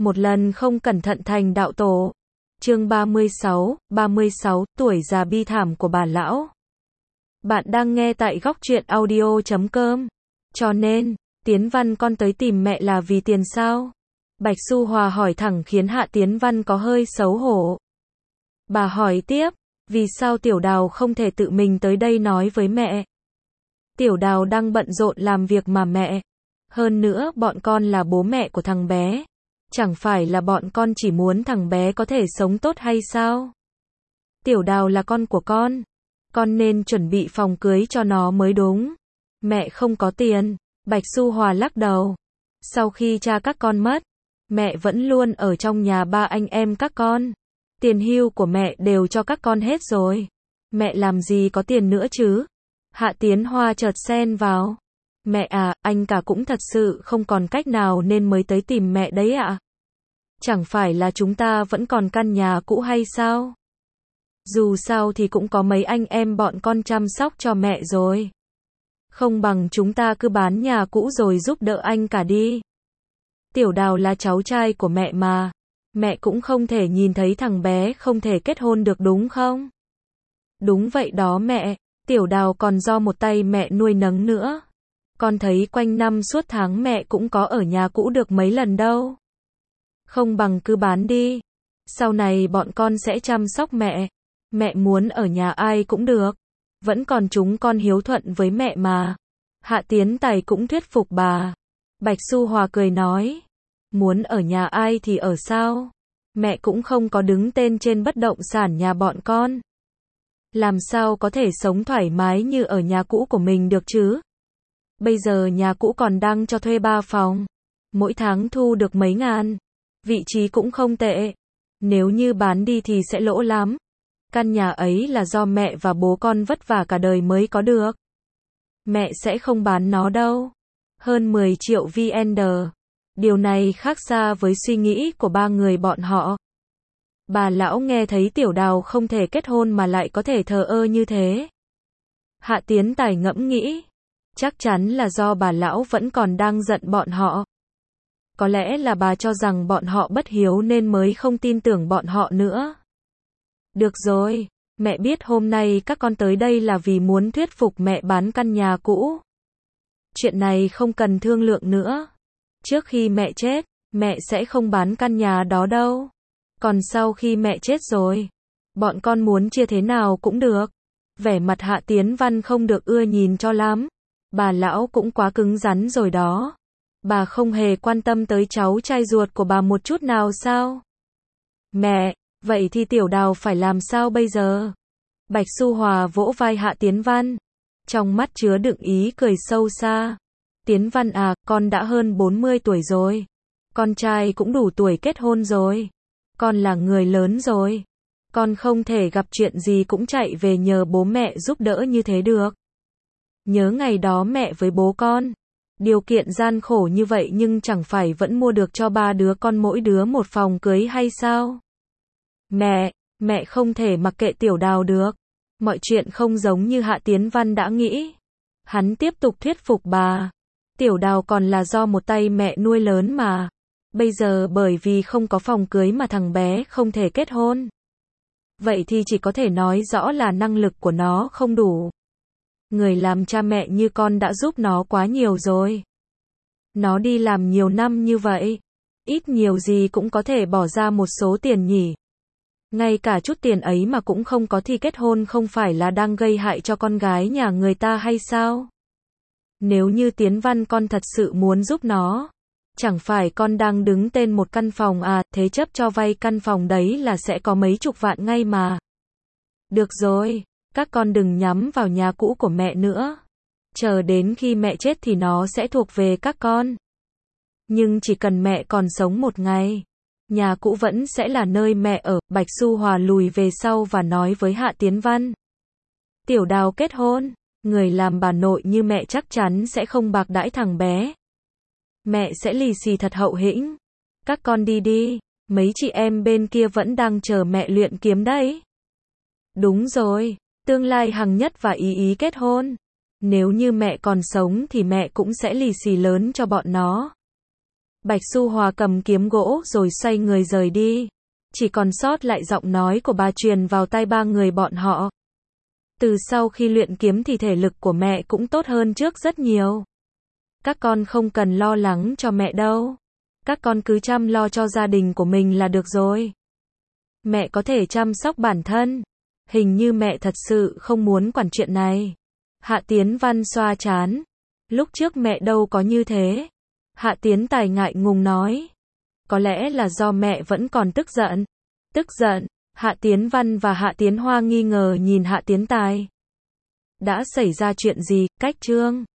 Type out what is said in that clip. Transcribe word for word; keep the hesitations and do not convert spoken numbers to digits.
Một lần không cẩn thận thành đạo tổ. Chương ba mươi sáu, ba mươi sáu, tuổi già bi thảm của bà lão. Bạn đang nghe tại góc truyện audio chấm com. Cho nên, Tiến Văn con tới tìm mẹ là vì tiền sao? Bạch Xu Hòa hỏi thẳng khiến Hạ Tiến Văn có hơi xấu hổ. Bà hỏi tiếp, vì sao Tiểu Đào không thể tự mình tới đây nói với mẹ? Tiểu Đào đang bận rộn làm việc mà mẹ. Hơn nữa, bọn con là bố mẹ của thằng bé. Chẳng phải là bọn con chỉ muốn thằng bé có thể sống tốt hay sao? Tiểu Đào là con của con. Con nên chuẩn bị phòng cưới cho nó mới đúng. Mẹ không có tiền. Bạch Xu Hòa lắc đầu. Sau khi cha các con mất, mẹ vẫn luôn ở trong nhà ba anh em các con. Tiền hưu của mẹ đều cho các con hết rồi. Mẹ làm gì có tiền nữa chứ? Hạ Tiến Hoa chợt xen vào. Mẹ à, anh cả cũng thật sự không còn cách nào nên mới tới tìm mẹ đấy ạ. Chẳng phải là chúng ta vẫn còn căn nhà cũ hay sao? Dù sao thì cũng có mấy anh em bọn con chăm sóc cho mẹ rồi. Không bằng chúng ta cứ bán nhà cũ rồi giúp đỡ anh cả đi. Tiểu Đào là cháu trai của mẹ mà. Mẹ cũng không thể nhìn thấy thằng bé không thể kết hôn được đúng không? Đúng vậy đó mẹ. Tiểu Đào còn do một tay mẹ nuôi nấng nữa. Con thấy quanh năm suốt tháng mẹ cũng có ở nhà cũ được mấy lần đâu. Không bằng cứ bán đi. Sau này bọn con sẽ chăm sóc mẹ. Mẹ muốn ở nhà ai cũng được. Vẫn còn chúng con hiếu thuận với mẹ mà. Hạ Tiến Tài cũng thuyết phục bà. Bạch Xu Hòa cười nói. Muốn ở nhà ai thì ở sao? Mẹ cũng không có đứng tên trên bất động sản nhà bọn con. Làm sao có thể sống thoải mái như ở nhà cũ của mình được chứ? Bây giờ nhà cũ còn đang cho thuê ba phòng. Mỗi tháng thu được mấy ngàn. Vị trí cũng không tệ. Nếu như bán đi thì sẽ lỗ lắm. Căn nhà ấy là do mẹ và bố con vất vả cả đời mới có được. Mẹ sẽ không bán nó đâu. Hơn mười triệu vê en đê. Điều này khác xa với suy nghĩ của ba người bọn họ. Bà lão nghe thấy Tiểu Đào không thể kết hôn mà lại có thể thờ ơ như thế. Hạ Tiến Tài ngẫm nghĩ. Chắc chắn là do bà lão vẫn còn đang giận bọn họ. Có lẽ là bà cho rằng bọn họ bất hiếu nên mới không tin tưởng bọn họ nữa. Được rồi, mẹ biết hôm nay các con tới đây là vì muốn thuyết phục mẹ bán căn nhà cũ. Chuyện này không cần thương lượng nữa. Trước khi mẹ chết, mẹ sẽ không bán căn nhà đó đâu. Còn sau khi mẹ chết rồi, bọn con muốn chia thế nào cũng được. Vẻ mặt Hạ Tiến Văn không được ưa nhìn cho lắm. Bà lão cũng quá cứng rắn rồi đó. Bà không hề quan tâm tới cháu trai ruột của bà một chút nào sao? Mẹ, vậy thì Tiểu Đào phải làm sao bây giờ? Bạch Xu Hòa vỗ vai Hạ Tiến Văn. Trong mắt chứa đựng ý cười sâu xa. Tiến Văn à, con đã hơn bốn mươi tuổi rồi. Con trai cũng đủ tuổi kết hôn rồi. Con là người lớn rồi. Con không thể gặp chuyện gì cũng chạy về nhờ bố mẹ giúp đỡ như thế được. Nhớ ngày đó mẹ với bố con. Điều kiện gian khổ như vậy nhưng chẳng phải vẫn mua được cho ba đứa con mỗi đứa một phòng cưới hay sao? Mẹ, mẹ không thể mặc kệ Tiểu Đào được. Mọi chuyện không giống như Hạ Tiến Văn đã nghĩ. Hắn tiếp tục thuyết phục bà. Tiểu Đào còn là do một tay mẹ nuôi lớn mà. Bây giờ bởi vì không có phòng cưới mà thằng bé không thể kết hôn. Vậy thì chỉ có thể nói rõ là năng lực của nó không đủ. Người làm cha mẹ như con đã giúp nó quá nhiều rồi. Nó đi làm nhiều năm như vậy. Ít nhiều gì cũng có thể bỏ ra một số tiền nhỉ. Ngay cả chút tiền ấy mà cũng không có thì kết hôn không phải là đang gây hại cho con gái nhà người ta hay sao? Nếu như Tiến Văn con thật sự muốn giúp nó, chẳng phải con đang đứng tên một căn phòng à, thế chấp cho vay căn phòng đấy là sẽ có mấy chục vạn ngay mà. Được rồi, các con đừng nhắm vào nhà cũ của mẹ nữa. Chờ đến khi mẹ chết thì nó sẽ thuộc về các con. Nhưng chỉ cần mẹ còn sống một ngày, nhà cũ vẫn sẽ là nơi mẹ ở. Bạch Xu Hòa lùi về sau và nói với Hạ Tiến Văn. Tiểu Đào kết hôn, người làm bà nội như mẹ chắc chắn sẽ không bạc đãi thằng bé. Mẹ sẽ lì xì thật hậu hĩnh. Các con đi đi, mấy chị em bên kia vẫn đang chờ mẹ luyện kiếm đấy. Đúng rồi, tương lai Hằng Nhất và Ý Ý kết hôn. Nếu như mẹ còn sống thì mẹ cũng sẽ lì xì lớn cho bọn nó. Bạch Xu Hòa cầm kiếm gỗ rồi xoay người rời đi. Chỉ còn sót lại giọng nói của bà truyền vào tai ba người bọn họ. Từ sau khi luyện kiếm thì thể lực của mẹ cũng tốt hơn trước rất nhiều. Các con không cần lo lắng cho mẹ đâu. Các con cứ chăm lo cho gia đình của mình là được rồi. Mẹ có thể chăm sóc bản thân. Hình như mẹ thật sự không muốn quản chuyện này. Hạ Tiến Văn xoa trán. Lúc trước mẹ đâu có như thế. Hạ Tiến Tài ngại ngùng nói. Có lẽ là do mẹ vẫn còn tức giận. Tức giận, Hạ Tiến Văn và Hạ Tiến Hoa nghi ngờ nhìn Hạ Tiến Tài. Đã xảy ra chuyện gì, Cách Trương?